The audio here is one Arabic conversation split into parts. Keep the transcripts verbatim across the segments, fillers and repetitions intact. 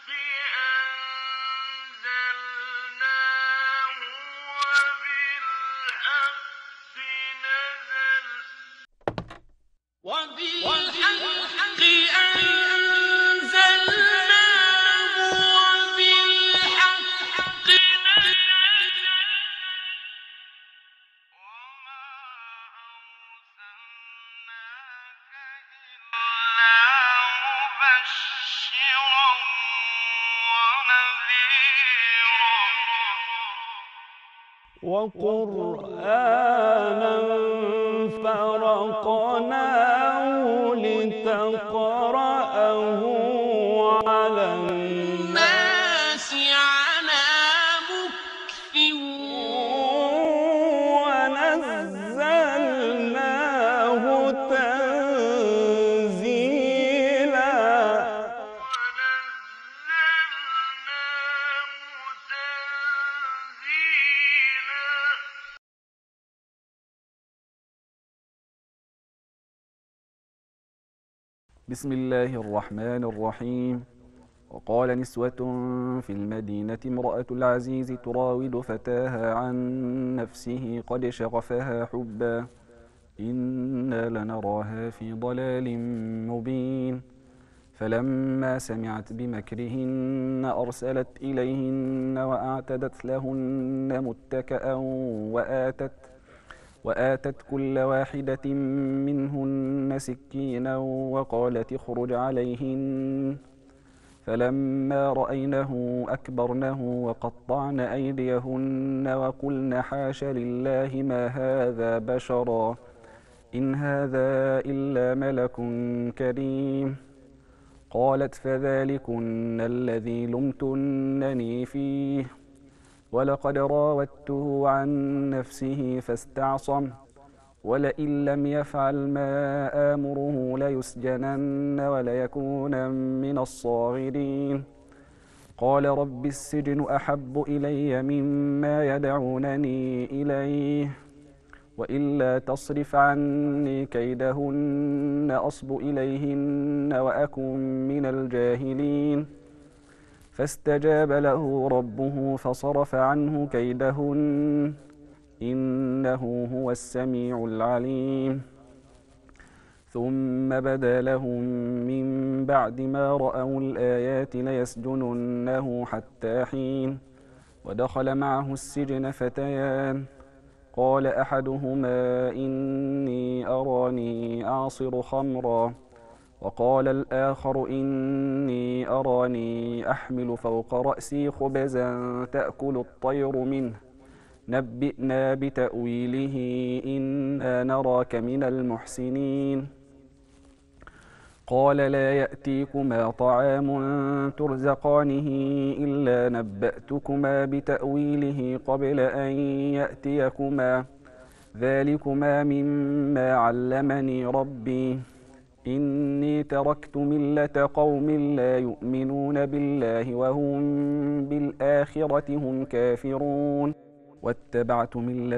وقرآنا فرقناه لتقرأه على الناس على مكث ونزلناه تنزيلا بسم الله الرحمن الرحيم. وقال نسوة في المدينة امرأة العزيز تراود فتاها عن نفسه قد شغفها حبا إنا لنراها في ضلال مبين. فلما سمعت بمكرهن أرسلت إليهن وأعتدت لهن متكأ وآتت وآتت كل واحدة منهن سكينا وقالت اخرج عليهن. فلما رأينه أكبرنه وقطعن أيديهن وقلن حاش لله ما هذا بشرا إن هذا إلا ملك كريم. قالت فذلكن الذي لمتنني فيه ولقد راودته عن نفسه فاستعصم ولئن لم يفعل ما آمره ليسجنن وليكون من الصاغرين. قال رب السجن أحب إلي مما يدعونني إليه وإلا تصرف عني كيدهن أصب إليهن وأكن من الجاهلين. فاستجاب له ربه فصرف عنه كيدهن إنه هو السميع العليم. ثم بدا لهم من بعد ما رأوا الآيات ليسجننه حتى حين. ودخل معه السجن فتيان قال أحدهما إني أراني أعصر خمرا وقال الآخر إني أراني أحمل فوق رأسي خبزا تأكل الطير منه نبئنا بتأويله إنا نراك من المحسنين. قال لا يأتيكما طعام ترزقانه إلا نبأتكما بتأويله قبل أن يأتيكما ذلكما مما علمني ربي إني تركت ملة قوم لا يؤمنون بالله وهم بالآخرة هم كافرون واتبعت ملة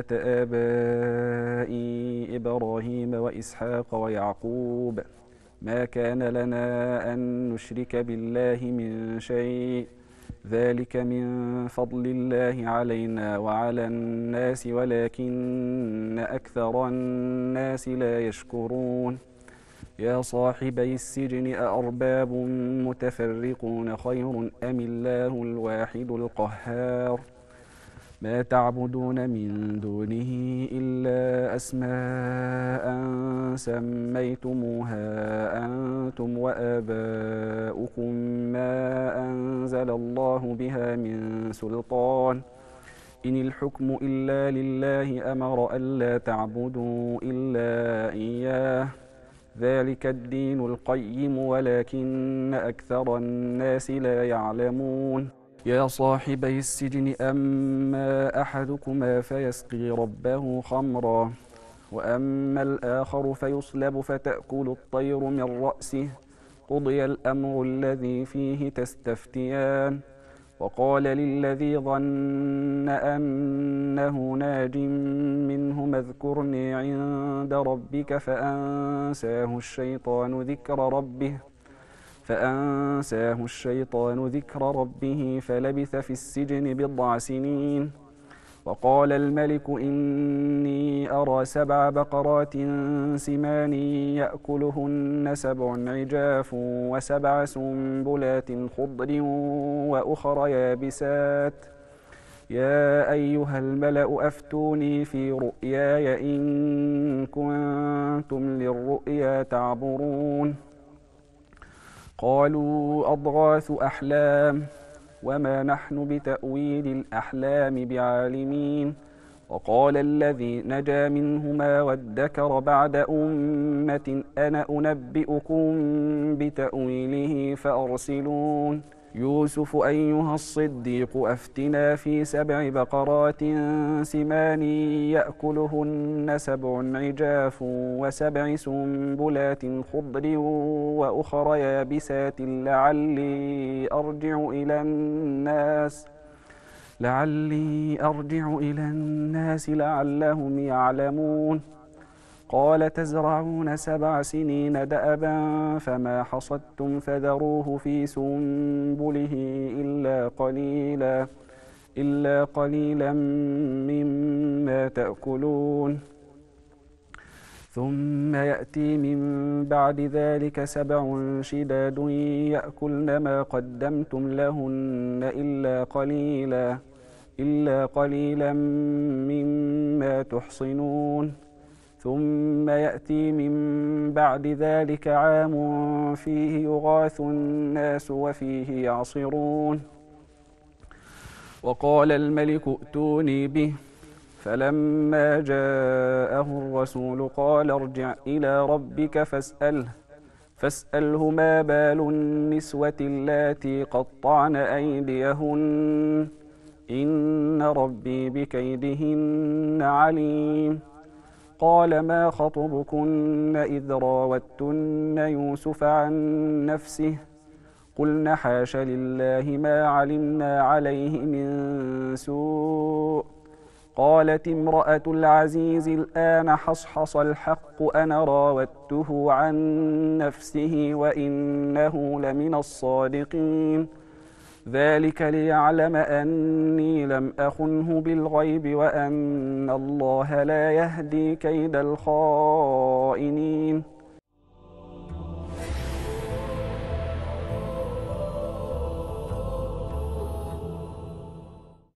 آبائي إبراهيم وإسحاق ويعقوب ما كان لنا أن نشرك بالله من شيء ذلك من فضل الله علينا وعلى الناس ولكن أكثر الناس لا يشكرون. يا صاحبي السجن أأرباب متفرقون خير أم الله الواحد القهار ما تعبدون من دونه إلا أسماء سميتموها أنتم وآباؤكم ما أنزل الله بها من سلطان إن الحكم إلا لله أمر ألا تعبدوا إلا إياه ذلك الدين القيم ولكن أكثر الناس لا يعلمون. يا صاحبي السجن أما أحدكما فيسقي ربه خمرا وأما الآخر فيصلب فتأكل الطير من رأسه قضي الأمر الذي فيه تستفتيان. وقال للذي ظن أنه ناج منهما اذكرني عند ربك فأنساه الشيطان ذكر ربه فأنساه الشيطان ذكر ربه فلبث في السجن بضع سنين. وقال الملك إني أرى سبع بقرات سمان يأكلهن سبع عجاف وسبع سنبلات خضر وأخر يابسات يا أيها الملأ أفتوني في رؤياي إن كنتم للرؤيا تعبرون. قالوا أضغاث أحلام وما نحن بتأويل الأحلام بعالمين. وقال الذي نجا منهما وادكر بعد أمة أنا أنبئكم بتأويله فأرسلون. يوسف أيها الصديق أفتنا في سبع بقرات سمان يأكلهن سبع عجاف وسبع سنبلات خضر وأخر يابسات لعلي أرجع إلى الناس لعلي أرجع إلى الناس لعلهم يعلمون. قال تزرعون سبع سنين دأبا فما حصدتم فذروه في سنبله إلا قليلا إلا قليلا مما تأكلون. ثم يأتي من بعد ذلك سبع شداد يأكلن ما قدمتم لهن إلا قليلا إلا قليلا مما تحصنون. ثم يأتي من بعد ذلك عام فيه يغاث الناس وفيه يعصرون. وقال الملك ائتوني به فلما جاءه الرسول قال ارجع إلى ربك فاسأله فاسأله ما بال النسوة اللاتي قطعن أيديهن إن ربي بكيدهن عليم. قال ما خطبكن إذ راوتن يوسف عن نفسه قلن حاش لله ما علمنا عليه من سوء. قالت امرأة العزيز الآن حصحص الحق أنا راودته عن نفسه وإنه لمن الصادقين. ذلك ليعلم أني لم أخنه بالغيب وأن الله لا يهدي كيد الخائنين.